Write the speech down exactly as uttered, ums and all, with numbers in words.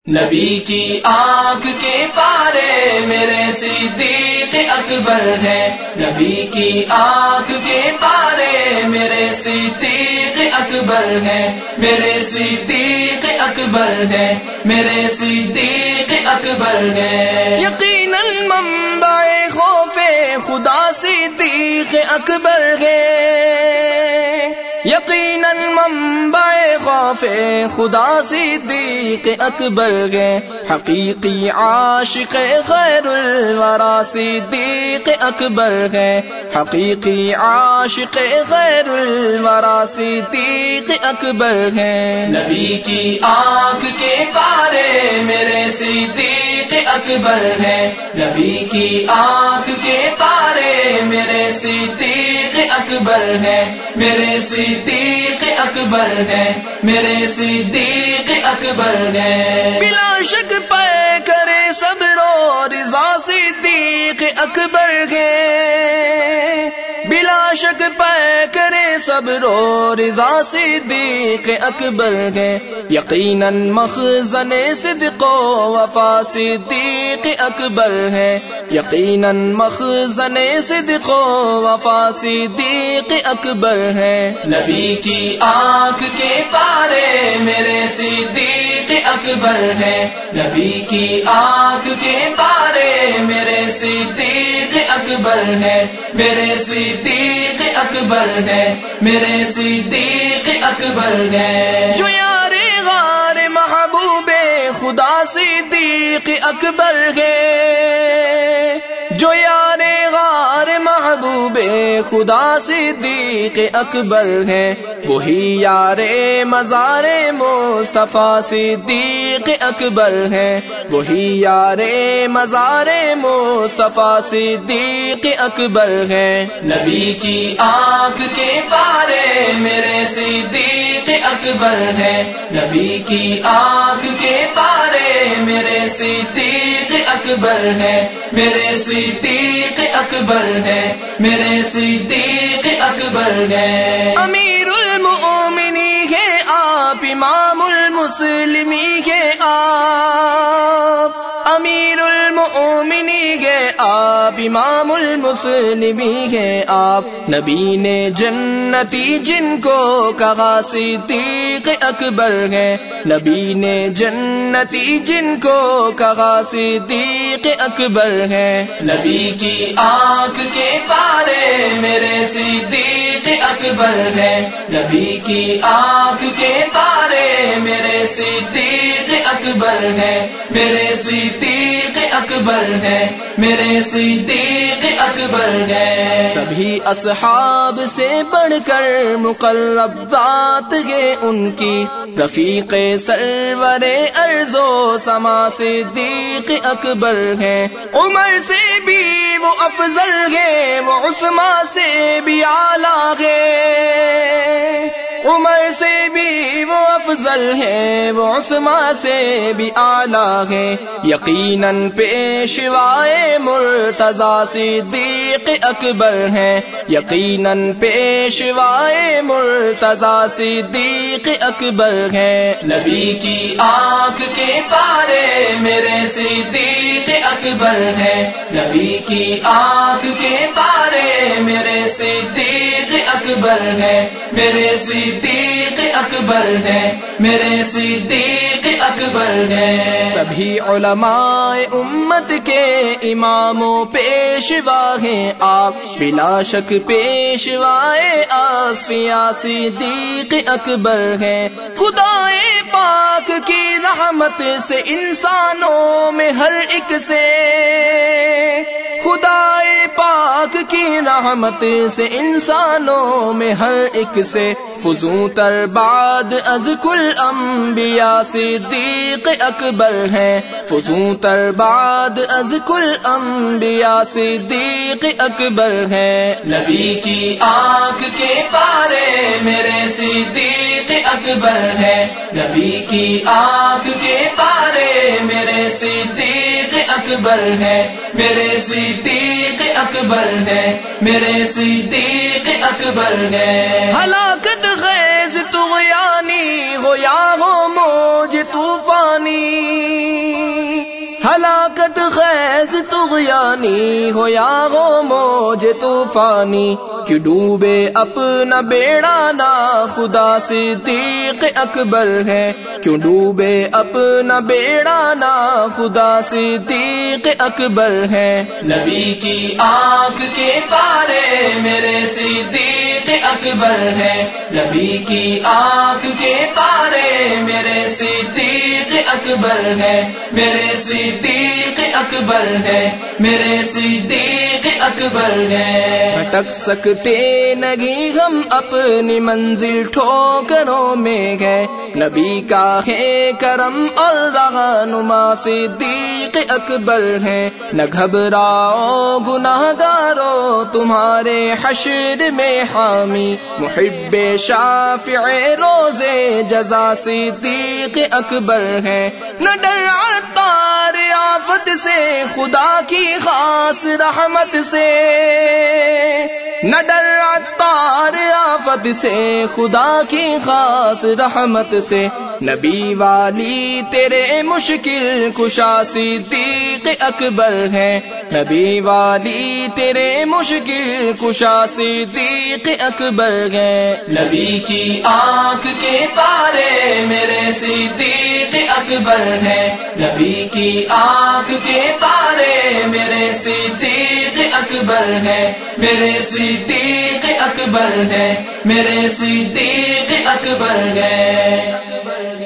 نبی کی آنکھ کے پارے میرے صدیق اکبر ہیں، نبی کی آنکھ کے پارے میرے صدیق اکبر ہیں، میرے صدیق اکبر ہیں، میرے صدیق اکبر ہیں۔ یقیناً منبع خوف خدا صدیق اکبر ہے، یقیناً منبع خوف خدا صدیق اکبر ہے، حقیقی عاشق خیر الورا صدیق اکبر ہے، حقیقی عاشق خیر الورا صدیق اکبر ہے۔ نبی کی آنکھ کے پارے میرے صدیق اکبر ہیں، نبی کی آنکھ کے پارے میرے صدیق اکبر ہیں، میرے صدیق اکبر ہیں، میرے صدیق اکبر ہیں۔ بلا شک پے کرے صبر و رضا صدیق اکبر ہے، بلا شک پے کرے صبر و رضا صدیق اکبر ہے، یقیناً مخزن صدق و وفا صدیق اکبر ہے، یقیناً مخزن صدق و وفا صدیق اکبر ہے۔ نبی کی آنکھ کے پارے میرے صدیق اکبر ہیں، نبی کی آنکھ کے پارے میرے صدیق اکبر ہیں، میرے صدیق اکبر ہیں، میرے صدیق اکبر ہیں۔ جو یار غار محبوب خدا صدیق اکبر ہے، جو یار غار محبوب خدا صدیق اکبر ہے، وہی یار مزار مصطفیٰ صدیق اکبر ہے، وہی یار مزار مصطفیٰ صدیق اکبر ہے۔ نبی کی آنکھ کے پارے میرے صدیق اکبر ہے، نبی کی آنکھ کے پارے میرے صدیق اکبر ہے، میرے صدیق اکبر ہے، میرے صدیق اکبر ہے۔ امیر المؤمنین ہے آپ، امام المسلمین ہے آپ، امیر المؤمنین ہے آپ، امام المسلمین ہے آپ، نبی نے جنتی جن کو کہا صدیق اکبر ہے، نبی نے جنتی جن کو کہا صدیق اکبر ہے۔ نبی کی آنکھ کے پارے میرے صدیق اکبر ہے، نبی کی آنکھ کے پارے میرے صدیق اکبر ہے، میرے صدیق اکبر ہے، میرے صدیق اکبر ہے۔ سبھی اصحاب سے بڑھ کر مقرب ذات ہے ان کی، رفیق سرور ارض و سما صدیق اکبر ہے، عمر سے بھی وہ افضل ہے، وہ عثمان سے بھی اعلیٰ ہے، عمر سے بھی وہ افضل ہے، وہ عثمان سے بھی اعلیٰ ہے، یقیناً پیشوائے مرتضیٰ صدیق اکبر ہے، یقیناً پیشوائے مرتضیٰ صدیق اکبر ہے۔ نبی کی آنکھ کے پارے میرے صدیق اکبر ہے، نبی کی آنکھ کے پارے میرے صدیق اکبر ہے، میرے صدیق اکبر ہے، میرے صدیق اکبر ہے۔ سبھی علماء امت کے امام و پیشوا ہیں آپ، بلا شک پیشوائے اصفیاء صدیق اکبر ہے، خدائے پاک کی رحمت سے انسانوں میں ہر ایک سے، خدائے پاک کی رحمت سے انسانوں میں ہر ایک سے، فزوں تر بعد از کل انبیاء صدیق اکبر ہے، فزوں تر بعد از کل انبیاء صدیق اکبر ہے۔ نبی کی آنکھ کے پارے میرے صدیق اکبر ہے، نبی کی آنکھ کے پارے میرے صدیق اکبر ہے، میرے صدیق اکبر ہے، میرے صدیق اکبر ہے۔ ہلاکت خیز طغیانی ہو یا ہو موج طوفانی، ہلاکت خیز طغیانی ہو یا گو موج طوفانی، کہ ڈوبے اپنا بیڑا نہ خدا صدیق اکبر ہے، کیوں ڈوبے اپنا بیڑا نہ خدا صدیق اکبر ہے۔ نبی کی آنکھ کے تارے میرے صدیق اکبر ہے، نبی کی آنکھ کے تارے میرے صدیق اکبر ہے، میرے صدیق اکبر ہے، میرے صدیق اکبر ہے۔ بھٹک سکتے نہیں ہم اپنی منزل ٹھوکروں میں ہے، نبی کا ہے کرم اور رہنما صدیق اکبر ہے۔ نہ گھبراؤ گناہ گارو تمہارے حشر میں حامی، محب شافع روزے جزا صدیق اکبر ہے۔ نہ ڈر عطار آفت سے خدا کی خاص رحمت سے، نہ ڈر عطار آفت سے خدا کی خاص رحمت سے، نبی والی تیرے مشکل کشا صدیق اکبر ہے، نبی والی تیرے مشکل کشا صدیق اکبر ہے۔ نبی کی آنکھ کے تارے میرے صدیق اکبر ہے، نبی کی آنکھ کے تارے میرے صدیق اکبر ہے، میرے صدیق اکبر ہے، میرے صدیق اکبر ہے۔